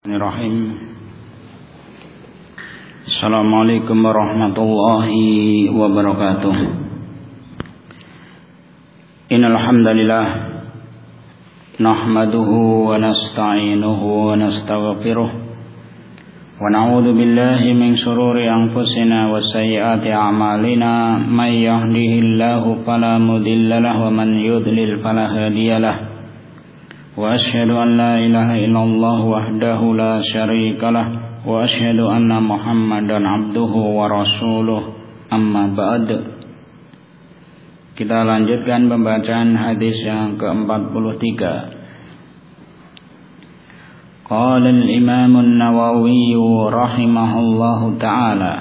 Bismillahirrahmanirrahim. Assalamualaikum warahmatullahi wabarakatuh. Innal hamdalillah nahmaduhu wa nasta'inuhu wa nastaghfiruh wa na'udzu billahi min shururi anfusina wa sayyiati a'malina may yahdihillahu fala mudilla lahu wa man yudlil fala hadiyalah. Wa asyhadu an la ilaha illallah wahdahu la syarika lah wa asyhadu anna Muhammadan abduhu wa rasuluh, amma ba'd. Kita lanjutkan pembacaan hadis yang ke-43. Qala al-Imam an-Nawawi rahimahullahu ta'ala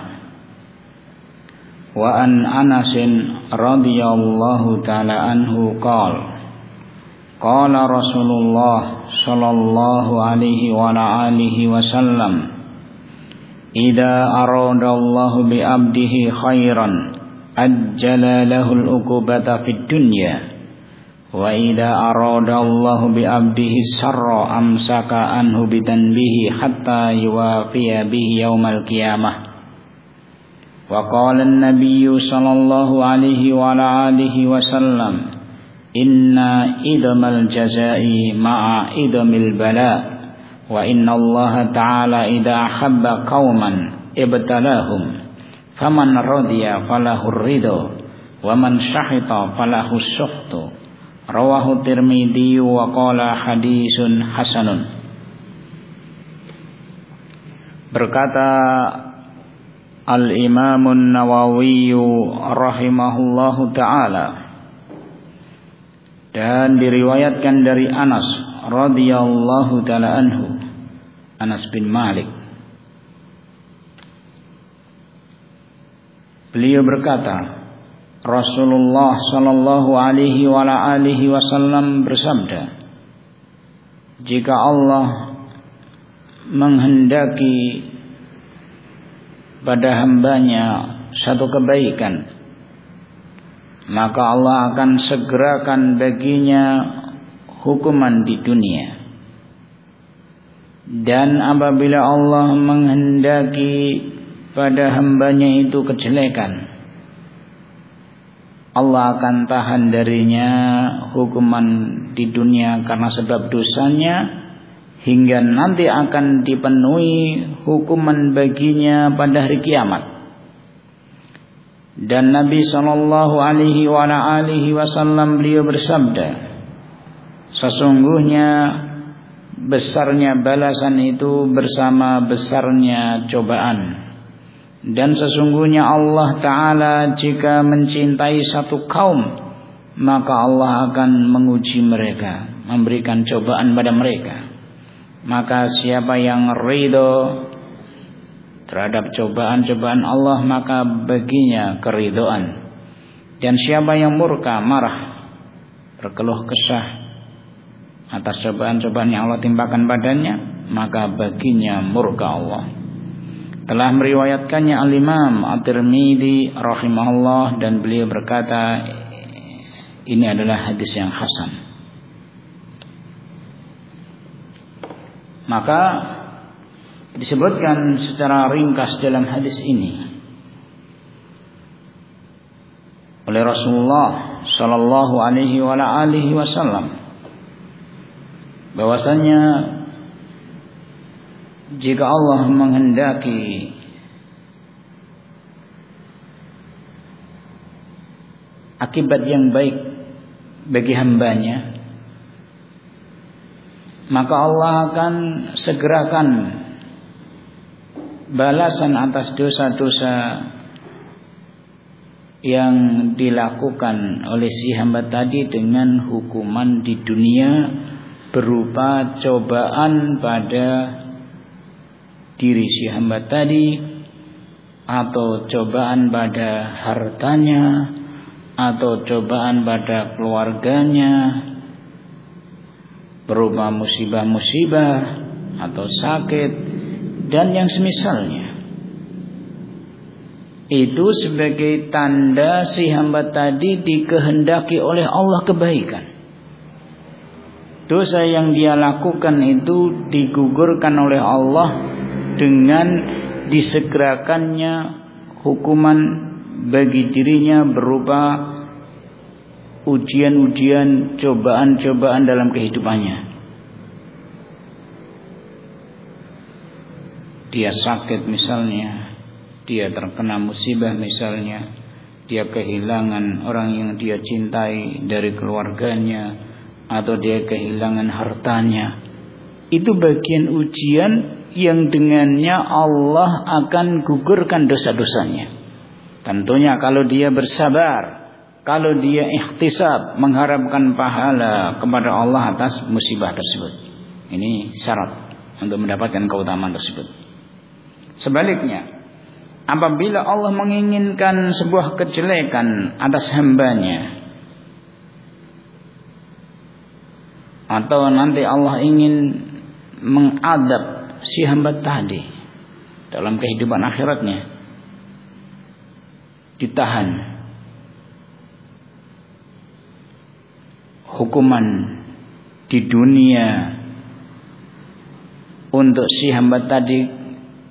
wa an Anas radhiyallahu ta'ala anhu qala qala Rasulullah sallallahu alaihi wa alihi wasallam idza aradallahu bi 'abdihi khairan ajjala lahul uqubata fid dunya wa idza aradallahu bi 'abdihi sarra amsaka anhu bitanbihi hatta yuwafiya bihi yaumal qiyamah. Wa qala an-nabiyyu sallallahu alaihi wa alihi wasallam inna idamal jazai ma'a idamil bala wa inna Allah ta'ala idha ahabba qawman ibtalahum faman radiya falahur ridho wa man syahita falahus suhtu. Rawahu Tirmidzi wa qala hadisun hasanun. Berkata Al-Imamun Nawawi rahimahullahu ta'ala, dan diriwayatkan dari Anas radhiyallahu taala anhu, Anas bin Malik, beliau berkata, Rasulullah sallallahu alaihi wa alihi wasallam bersabda, jika Allah menghendaki pada hambanya satu kebaikan, maka Allah akan segerakan baginya hukuman di dunia. Dan apabila Allah menghendaki pada hambanya itu kejelekan, Allah akan tahan darinya hukuman di dunia karena sebab dosanya, hingga nanti akan dipenuhi hukuman baginya pada hari kiamat. Dan Nabi sallallahu alaihi wa alihi wasallam beliau bersabda, sesungguhnya besarnya balasan itu bersama besarnya cobaan. Dan sesungguhnya Allah Ta'ala jika mencintai satu kaum, maka Allah akan menguji mereka, memberikan cobaan pada mereka. Maka siapa yang ridho terhadap cobaan-cobaan Allah, maka baginya keridhaan. Dan siapa yang murka, marah, berkeluh kesah atas cobaan-cobaan yang Allah timpakan padanya, maka baginya murka Allah. Telah meriwayatkannya Al-Imam At-Tirmidzi rahimahullah, dan beliau berkata ini adalah hadis yang hasan. Maka disebutkan secara ringkas dalam hadis ini oleh Rasulullah sallallahu alaihi wa alihi wasallam bahwasanya jika Allah menghendaki akibat yang baik bagi hambanya, maka Allah akan segerakan balasan atas dosa-dosa yang dilakukan oleh si hamba tadi dengan hukuman di dunia berupa cobaan pada diri si hamba tadi, atau cobaan pada hartanya, atau cobaan pada keluarganya berupa musibah-musibah atau sakit dan yang semisalnya. Itu sebagai tanda si hamba tadi dikehendaki oleh Allah kebaikan. dosa yang dia lakukan itu digugurkan oleh Allah dengan disegerakannya hukuman bagi dirinya berupa ujian-ujian, cobaan-cobaan dalam kehidupannya. Dia sakit misalnya, dia terkena musibah misalnya, dia kehilangan orang yang dia cintai dari keluarganya, atau dia kehilangan hartanya. Itu bagian ujian yang dengannya Allah akan gugurkan dosa-dosanya. Tentunya kalau dia bersabar, kalau dia ikhtisab, mengharapkan pahala kepada Allah atas musibah tersebut. Ini syarat untuk mendapatkan keutamaan tersebut. Sebaliknya, apabila Allah menginginkan sebuah kejelekan atas hambanya, atau nanti Allah ingin mengadab si hamba tadi dalam kehidupan akhiratnya, ditahan hukuman di dunia untuk si hamba tadi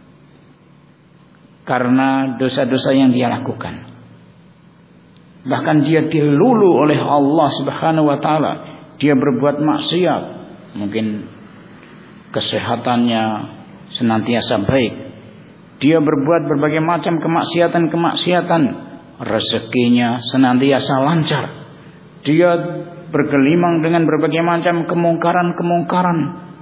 karena dosa-dosa yang dia lakukan. Bahkan dia dilulu oleh Allah Subhanahu wa taala. Dia berbuat maksiat, mungkin kesehatannya senantiasa baik. Dia berbuat berbagai macam kemaksiatan, rezekinya senantiasa lancar. Dia bergelimang dengan berbagai macam kemungkaran.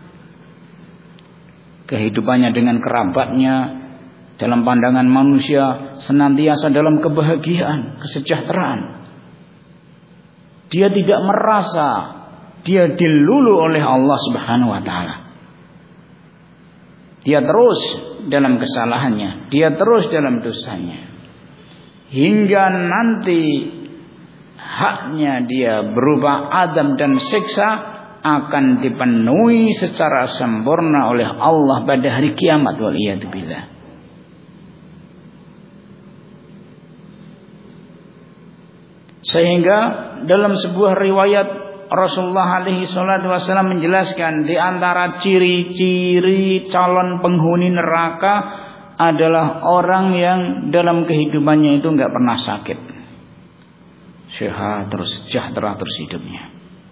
Kehidupannya dengan kerabatnya dalam pandangan manusia senantiasa dalam kebahagiaan, kesejahteraan. Dia tidak merasa dia dilulu oleh Allah Subhanahu wa taala. Dia terus dalam kesalahannya, dia terus dalam dosanya. Hingga nanti haknya dia berupa azab dan siksa akan dipenuhi secara sempurna oleh Allah pada hari kiamat, wal iyad billah. Sehingga dalam sebuah riwayat Rasulullah alaihi salatu wasallam menjelaskan di antara ciri-ciri calon penghuni neraka adalah orang yang dalam kehidupannya itu enggak pernah sakit. Sehat terus, sejahtera terus hidupnya.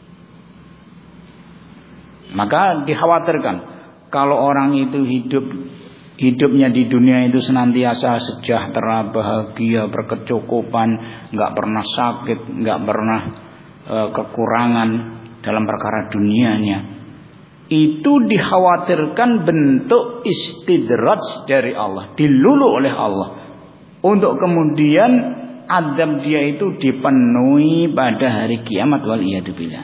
Maka dikhawatirkan kalau orang itu hidupnya di dunia itu senantiasa sejahtera, bahagia, berkecukupan, enggak pernah sakit, enggak pernah kekurangan dalam perkara dunianya. Itu dikhawatirkan bentuk istidraj dari Allah, dilulu oleh Allah, untuk kemudian azab dia itu dipenuhi pada hari kiamat, wal iyad billah.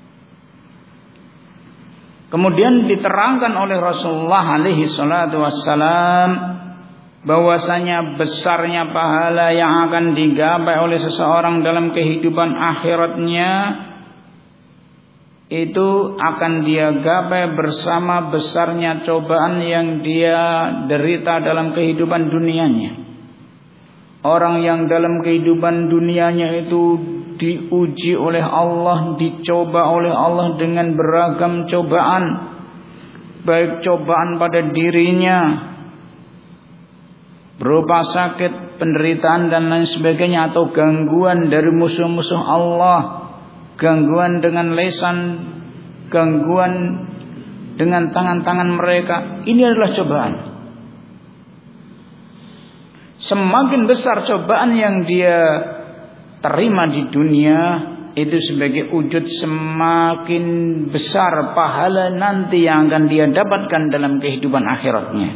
Kemudian diterangkan oleh Rasulullah alaihi salatu wassalam bahwasanya besarnya pahala yang akan digapai oleh seseorang dalam kehidupan akhiratnya itu akan dia gapai bersama besarnya cobaan yang dia derita dalam kehidupan dunianya. Orang yang dalam kehidupan dunianya itu diuji oleh Allah, dicoba oleh Allah dengan beragam cobaan, baik cobaan pada dirinya berupa sakit, penderitaan dan lain sebagainya, atau gangguan dari musuh-musuh Allah, gangguan dengan lesan, gangguan dengan tangan-tangan mereka. Ini adalah cobaan. Semakin besar cobaan yang dia terima di dunia, itu sebagai wujud semakin besar pahala nanti yang akan dia dapatkan dalam kehidupan akhiratnya.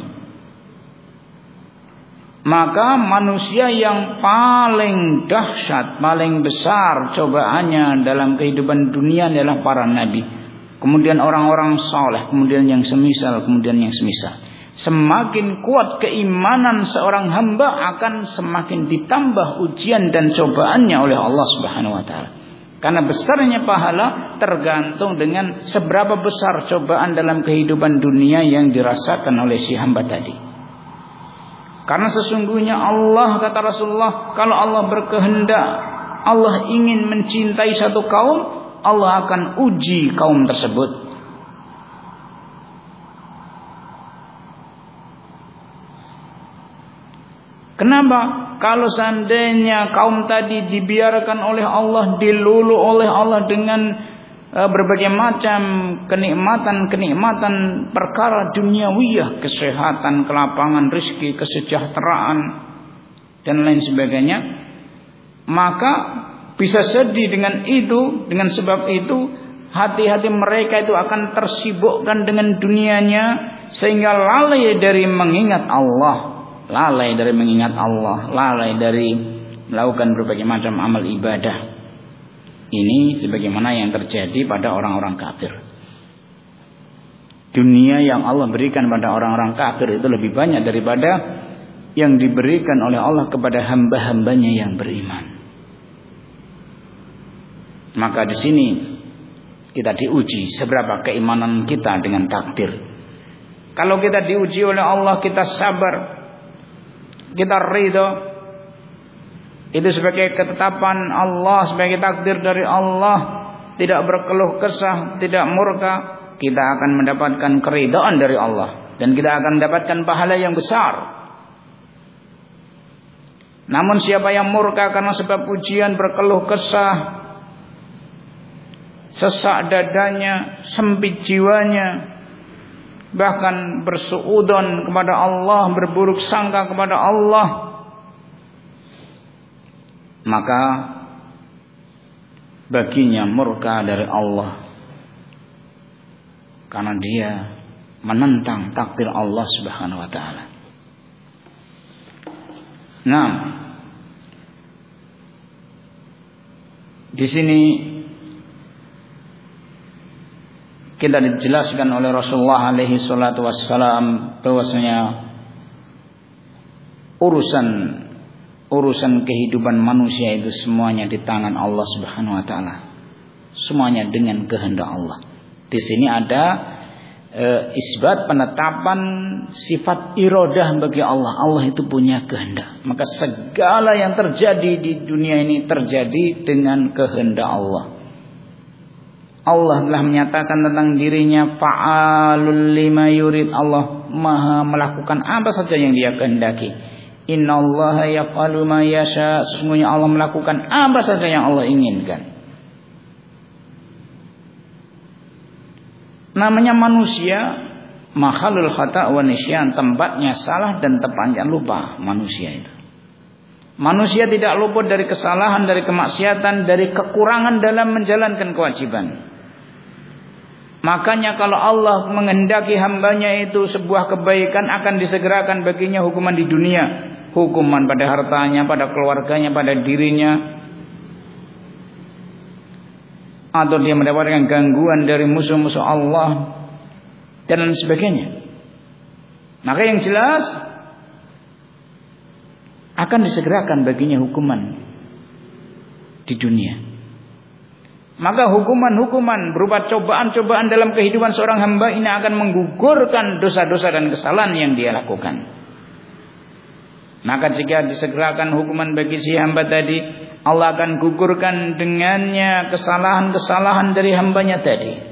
Maka manusia yang paling dahsyat, paling besar cobaannya dalam kehidupan dunia adalah para nabi, kemudian orang-orang saleh, kemudian yang semisal, kemudian yang semisal. Semakin kuat keimanan seorang hamba, akan semakin ditambah ujian dan cobaannya oleh Allah Subhanahu wa taala. Karena besarnya pahala tergantung dengan seberapa besar cobaan dalam kehidupan dunia yang dirasakan oleh si hamba tadi. Karena sesungguhnya Allah, kata Rasulullah, kalau Allah berkehendak, Allah ingin mencintai satu kaum, Allah akan uji kaum tersebut. Kenapa? Kalau seandainya kaum tadi dibiarkan oleh Allah, dilulu oleh Allah dengan berbagai macam kenikmatan perkara duniawiyah, kesehatan, kelapangan rezeki, kesejahteraan dan lain sebagainya, maka bisa sedih dengan itu. Dengan sebab itu hati-hati mereka itu akan tersibukkan dengan dunianya sehingga lalai dari mengingat Allah. Lalai dari mengingat Allah, lalai dari melakukan berbagai macam amal ibadah. Ini sebagaimana yang terjadi pada orang-orang kafir. Dunia yang Allah berikan pada orang-orang kafir itu lebih banyak daripada yang diberikan oleh Allah kepada hamba-hambanya yang beriman. Maka di sini kita diuji seberapa keimanan kita dengan takdir. Kalau kita diuji oleh Allah, kita sabar, kita ridho, itu sebagai ketetapan Allah, sebagai takdir dari Allah, tidak berkeluh kesah, tidak murka, kita akan mendapatkan keridhaan dari Allah dan kita akan mendapatkan pahala yang besar. Namun siapa yang murka karena sebab ujian, berkeluh kesah, sesak dadanya, sempit jiwanya, bahkan bersuudzon kepada Allah, berburuk sangka kepada Allah, maka baginya murka dari Allah karena dia menentang takdir Allah Subhanahu wa taala. Nah, di sini kita dijelaskan oleh Rasulullah alaihi salatu wassalam bahwasanya urusan kehidupan manusia itu semuanya di tangan Allah Subhanahu wa taala. Semuanya dengan kehendak Allah. Di sini ada isbat penetapan sifat iradah bagi Allah. Allah itu punya kehendak. Maka segala yang terjadi di dunia ini terjadi dengan kehendak Allah. Allah telah menyatakan tentang dirinya fa'alul lima yurid. Allah maha melakukan apa saja yang dia kehendaki. Innallaha yaf'alu ma yasha. Sesungguhnya Allah melakukan apa saja yang Allah inginkan. Namanya manusia makhalul khata' wa nisyan, tempatnya salah dan tempatnya lupa manusia itu. Manusia tidak luput dari kesalahan, dari kemaksiatan, dari kekurangan dalam menjalankan kewajiban. Makanya kalau Allah menghendaki hambanya itu sebuah kebaikan, akan disegerakan baginya hukuman di dunia. Hukuman pada hartanya, pada keluarganya, pada dirinya. Atau dia mendapatkan gangguan dari musuh-musuh Allah dan lain sebagainya. Maka yang jelas akan disegerakan baginya hukuman di dunia. Maka hukuman-hukuman berupa cobaan-cobaan dalam kehidupan seorang hamba ini akan menggugurkan dosa-dosa dan kesalahan yang dia lakukan. Maka jika disegerakan hukuman bagi si hamba tadi, Allah akan gugurkan dengannya kesalahan-kesalahan dari hambanya tadi.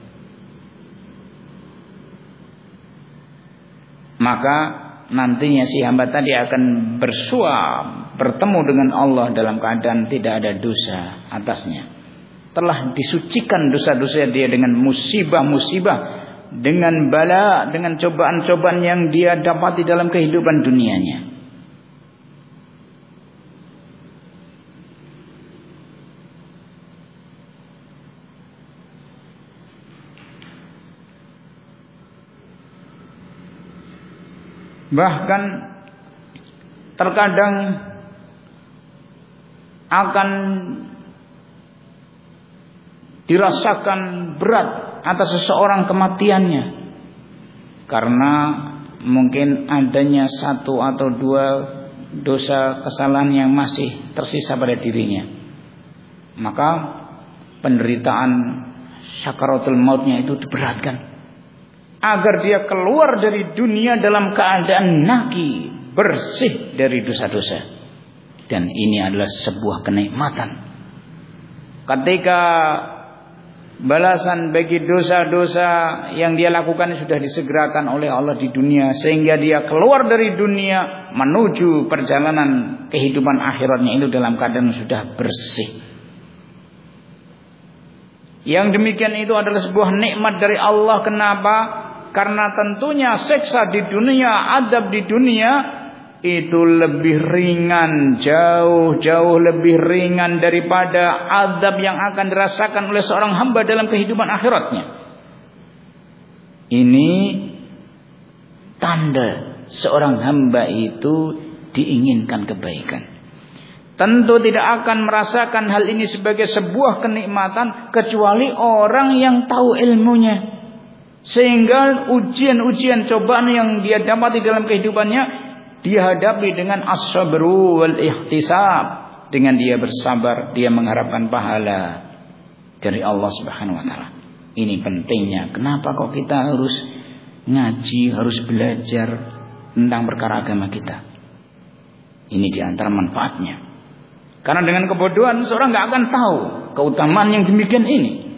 Maka nantinya si hamba tadi akan bertemu dengan Allah dalam keadaan tidak ada dosa atasnya. Telah disucikan dosa-dosa dia dengan musibah-musibah, dengan bala, dengan cobaan-cobaan yang dia dapati dalam kehidupan dunianya. Bahkan terkadang akan dirasakan berat atas seseorang kematiannya karena mungkin adanya satu atau dua dosa kesalahan yang masih tersisa pada dirinya. Maka penderitaan sakaratul mautnya itu diberatkan agar dia keluar dari dunia dalam keadaan naqi, bersih dari dosa-dosa. Dan ini adalah sebuah kenikmatan. Ketika Balasan bagi dosa-dosa yang dia lakukan sudah disegerakan oleh Allah di dunia, sehingga dia keluar dari dunia menuju perjalanan kehidupan akhiratnya itu dalam keadaan sudah bersih. Yang demikian itu adalah sebuah nikmat dari Allah. Kenapa? Karena tentunya siksa di dunia, adab di dunia itu lebih ringan, jauh lebih ringan daripada azab yang akan dirasakan oleh seorang hamba dalam kehidupan akhiratnya. Ini tanda seorang hamba itu diinginkan kebaikan. Tentu tidak akan merasakan hal ini sebagai sebuah kenikmatan kecuali orang yang tahu ilmunya. Sehingga ujian-ujian cobaan yang dia dapati dalam kehidupannya dihadapi dengan as-sabru wal ihtisab, dengan dia bersabar, dia mengharapkan pahala dari Allah Subhanahu wa taala. Ini pentingnya. Kenapa kok kita harus ngaji, harus belajar tentang perkara agama kita? Ini di antara manfaatnya. Karena dengan kebodohan seorang enggak akan tahu keutamaan yang demikian ini.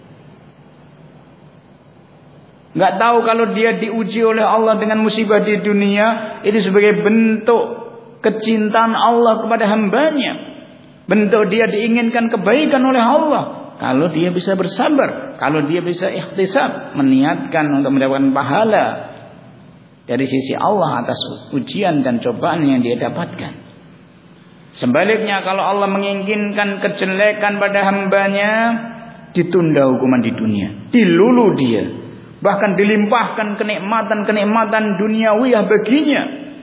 Enggak tahu kalau dia diuji oleh Allah dengan musibah di dunia itu sebagai bentuk kecintaan Allah kepada hambanya, bentuk dia diinginkan kebaikan oleh Allah. Kalau dia bisa bersabar, kalau dia bisa ihtisab, meniatkan untuk mendapatkan pahala dari sisi Allah atas ujian dan cobaan yang dia dapatkan. Sebaliknya, kalau Allah menginginkan kejelekan pada hambanya, ditunda hukuman di dunia, dilulu dia, bahkan dilimpahkan kenikmatan-kenikmatan duniawiyah baginya,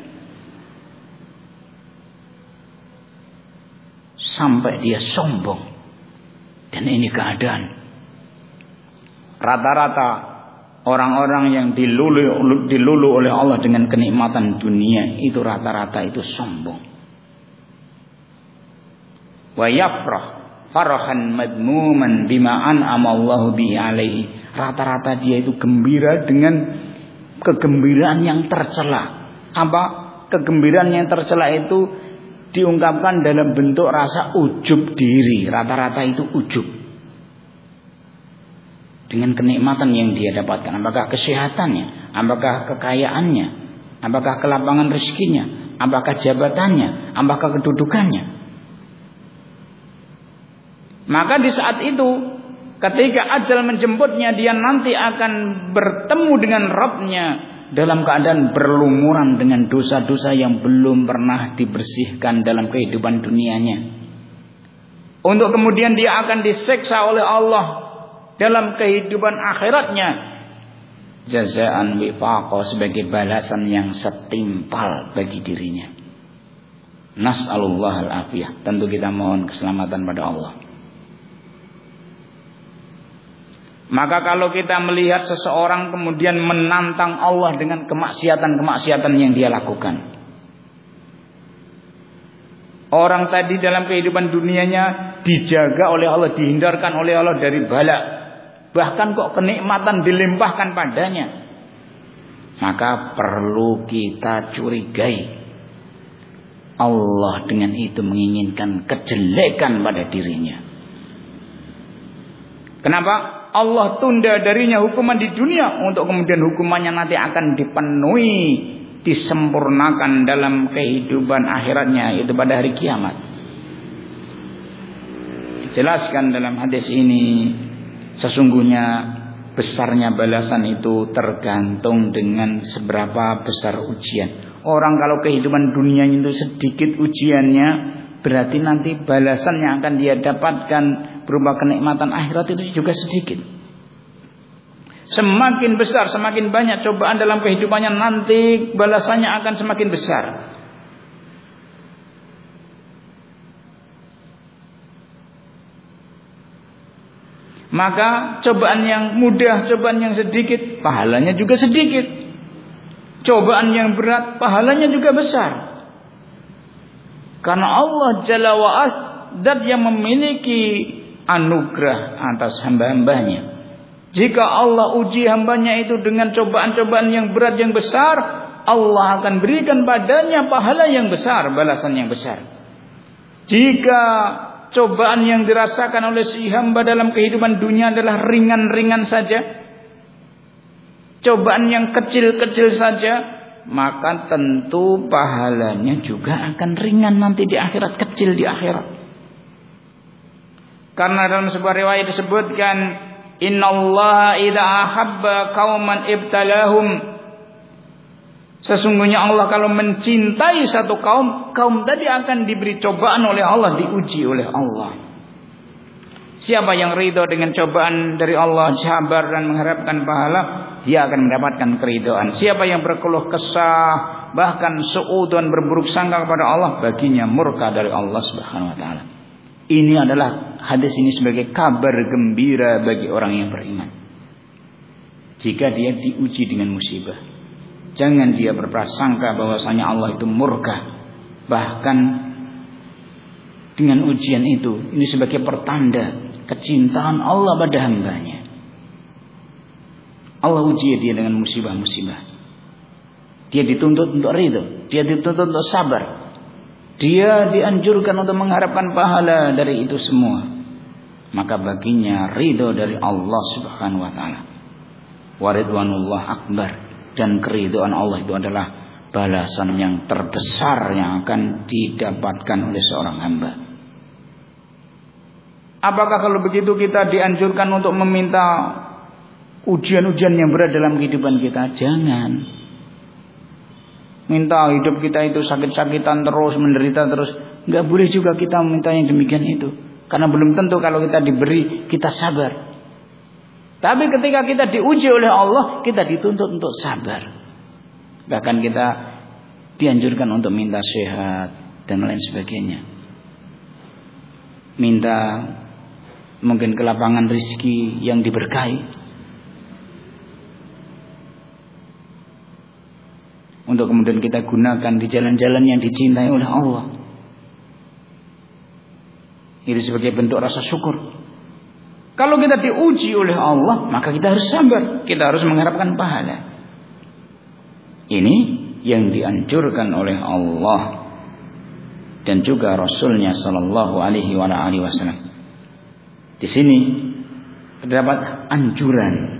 sampai dia sombong. Dan ini keadaan rata-rata orang-orang yang dilulu oleh Allah dengan kenikmatan dunia, itu rata-rata itu sombong. Wa yafrah farahan madmuman bima an'ama Allahu bihi alaihi. Rata-rata dia itu gembira dengan kegembiraan yang tercela. Apa? Kegembiraan yang tercela itu diungkapkan dalam bentuk rasa ujub diri. Rata-rata itu ujub dengan kenikmatan yang dia dapatkan. Apakah kesehatannya, apakah kekayaannya, apakah kelapangan rezekinya, apakah jabatannya, apakah kedudukannya. Maka di saat itu, ketika ajal menjemputnya, dia nanti akan bertemu dengan Rabb-nya dalam keadaan berlumuran dengan dosa-dosa yang belum pernah dibersihkan dalam kehidupan dunianya. Untuk kemudian dia akan disiksa oleh Allah dalam kehidupan akhiratnya, jazaan wifaqa, sebagai balasan yang setimpal bagi dirinya. Nas'alullah al-afiyah. Tentu kita mohon keselamatan pada Allah. Maka kalau kita melihat seseorang kemudian menantang Allah dengan kemaksiatan-kemaksiatan yang dia lakukan, orang tadi dalam kehidupan dunianya dijaga oleh Allah, dihindarkan oleh Allah dari bala, bahkan kok kenikmatan dilimpahkan padanya, maka perlu kita curigai Allah dengan itu menginginkan kejelekan pada dirinya. Kenapa? Allah tunda darinya hukuman di dunia untuk kemudian hukumannya nanti akan dipenuhi, disempurnakan dalam kehidupan akhiratnya, yaitu pada hari kiamat. Dijelaskan dalam hadis ini, sesungguhnya besarnya balasan itu tergantung dengan seberapa besar ujian. Orang kalau kehidupan dunianya itu sedikit ujiannya, berarti nanti balasan yang akan dia dapatkan berupa kenikmatan akhirat itu juga sedikit. Semakin besar, semakin banyak cobaan dalam kehidupannya, nanti balasannya akan semakin besar. Maka cobaan yang mudah, cobaan yang sedikit, pahalanya juga sedikit. Cobaan yang berat, pahalanya juga besar. Karena Allah Jalla wa'ala zat yang memiliki anugerah atas hamba-hambanya. Jika Allah uji hambanya itu dengan cobaan-cobaan yang berat, yang besar, Allah akan berikan padanya pahala yang besar, balasan yang besar. Jika cobaan yang dirasakan oleh si hamba dalam kehidupan dunia adalah ringan-ringan saja, cobaan yang kecil-kecil saja, maka tentu pahalanya juga akan ringan nanti di akhirat, kecil di akhirat. Karena dalam sebuah riwayat disebutkan, innallaha idza ahabba qauman ibtalahum. Sesungguhnya Allah kalau mencintai satu kaum, kaum tadi akan diberi cobaan oleh Allah, diuji oleh Allah. Siapa yang ridho dengan cobaan dari Allah, sabar dan mengharapkan pahala, dia akan mendapatkan keridhaan. Siapa yang berkeluh kesah, bahkan suudzon berburuk sangka kepada Allah, baginya murka dari Allah Subhanahu wa taala. Ini adalah hadis ini sebagai kabar gembira bagi orang yang beriman. Jika dia diuji dengan musibah, jangan dia berprasangka bahwasanya Allah itu murka. Bahkan dengan ujian itu, ini sebagai pertanda kecintaan Allah pada hambanya. Allah uji dia dengan musibah-musibah. Dia dituntut untuk ridho, dia dituntut untuk sabar. Dia dianjurkan untuk mengharapkan pahala dari itu semua. Maka baginya ridho dari Allah Subhanahu wa taala. Wa ridwanullah akbar. Dan keridhaan Allah itu adalah balasan yang terbesar yang akan didapatkan oleh seorang hamba. Apakah kalau begitu kita dianjurkan untuk meminta ujian-ujian yang berat dalam kehidupan kita? Jangan. Minta hidup kita itu sakit-sakitan terus, menderita terus. Enggak boleh juga kita meminta yang demikian itu. Karena belum tentu kalau kita diberi, kita sabar. Tapi ketika kita diuji oleh Allah, kita dituntut untuk sabar. Bahkan kita dianjurkan untuk minta sehat dan lain sebagainya. Minta mungkin kelapangan rezeki yang diberkahi. Untuk kemudian kita gunakan di jalan-jalan yang dicintai oleh Allah. Itu sebagai bentuk rasa syukur. Kalau kita diuji oleh Allah, maka kita harus sabar. Kita harus mengharapkan pahala. Ini yang dianjurkan oleh Allah dan juga Rasulnya Sallallahu Alaihi Wasallam. Di sini terdapat anjuran.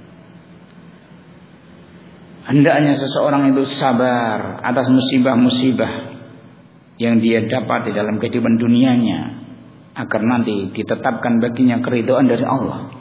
Hendaknya seseorang itu sabar atas musibah-musibah yang dia dapat di dalam kehidupan dunianya, agar nanti ditetapkan baginya keridhaan dari Allah.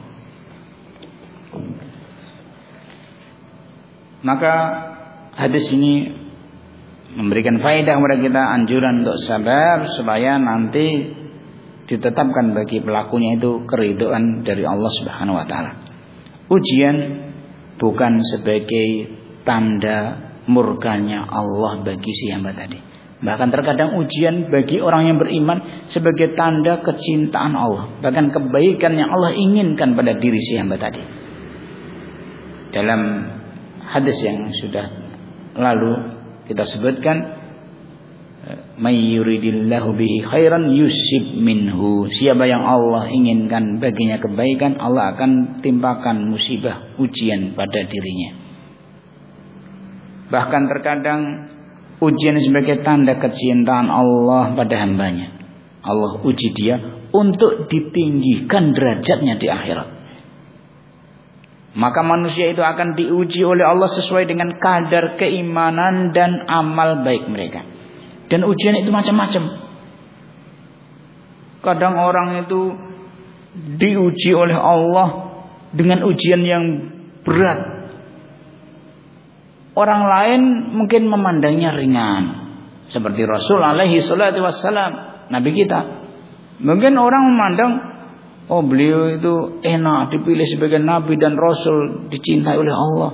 Maka hadis ini memberikan faedah kepada kita, anjuran untuk sabar supaya nanti ditetapkan bagi pelakunya itu keridhaan dari Allah Subhanahu wa taala. Ujian bukan sebagai tanda murkanya Allah bagi si hamba tadi. Bahkan terkadang ujian bagi orang yang beriman sebagai tanda kecintaan Allah, bahkan kebaikan yang Allah inginkan pada diri si hamba tadi. Dalam hadis yang sudah lalu kita sebutkan, may yuridillahu bihi khairan yusib minhu. Siapa yang Allah inginkan baginya kebaikan, Allah akan timpakan musibah, ujian pada dirinya. Bahkan terkadang ujian sebagai tanda kecintaan Allah pada hambanya. Allah uji dia untuk ditinggikan derajatnya di akhirat. Maka manusia itu akan diuji oleh Allah sesuai dengan kadar keimanan dan amal baik mereka. Dan ujian itu macam-macam. Kadang orang itu diuji oleh Allah dengan ujian yang berat. Orang lain mungkin memandangnya ringan, seperti Rasul alaihi salatu wassalam, Nabi kita. Mungkin orang memandang, oh beliau itu enak dipilih sebagai Nabi dan Rasul, dicintai oleh Allah.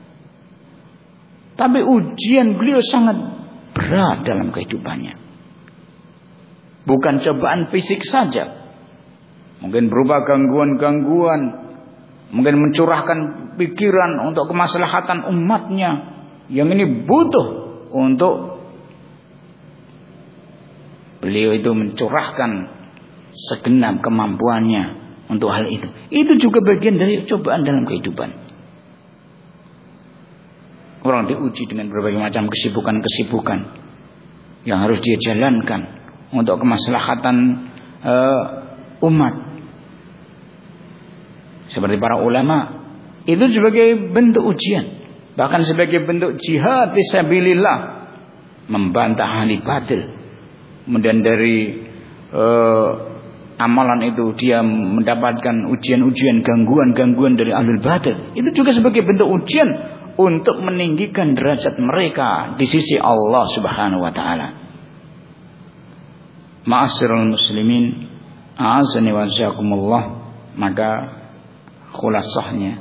Tapi ujian beliau sangat berat dalam kehidupannya. Bukan cobaan fisik saja, mungkin berupa gangguan-gangguan, mungkin mencurahkan pikiran untuk kemaslahatan umatnya yang ini butuh untuk beliau itu mencurahkan segenap kemampuannya untuk hal itu. Itu juga bagian dari cobaan dalam kehidupan. Orang diuji dengan berbagai macam kesibukan-kesibukan yang harus dia jalankan untuk kemaslahatan umat. Seperti para ulama, itu sebagai bentuk ujian, bahkan sebagai bentuk jihad fisabilillah, membantah ahli batil. Kemudian dari amalan itu dia mendapatkan ujian-ujian, gangguan-gangguan dari ahli batil. Itu juga sebagai bentuk ujian untuk meninggikan derajat mereka di sisi Allah Subhanahu wa taala. Ma'asyiral muslimin, a'azzani wa jzakumullah. Maka khulasahnya,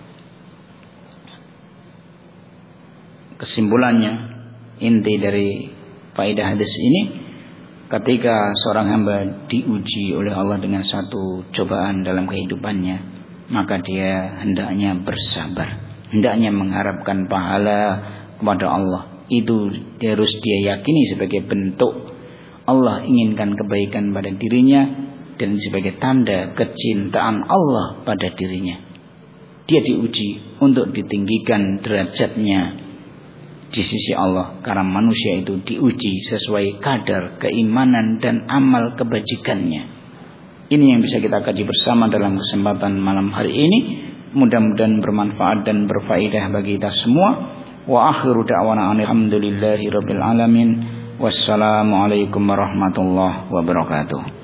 kesimpulannya, inti dari faedah hadis ini, ketika seorang hamba diuji oleh Allah dengan satu cobaan dalam kehidupannya, maka dia hendaknya bersabar, hendaknya mengharapkan pahala kepada Allah. Itu harus dia yakini sebagai bentuk Allah inginkan kebaikan pada dirinya, dan sebagai tanda kecintaan Allah pada dirinya. Dia diuji untuk ditinggikan derajatnya di sisi Allah, karena manusia itu diuji sesuai kadar keimanan dan amal kebajikannya. Ini yang bisa kita kaji bersama dalam kesempatan malam hari ini. Mudah-mudahan bermanfaat dan berfaedah bagi kita semua. Wa akhiru da'wana alhamdulillahi rabbil alamin. Wassalamualaikum warahmatullahi wabarakatuh.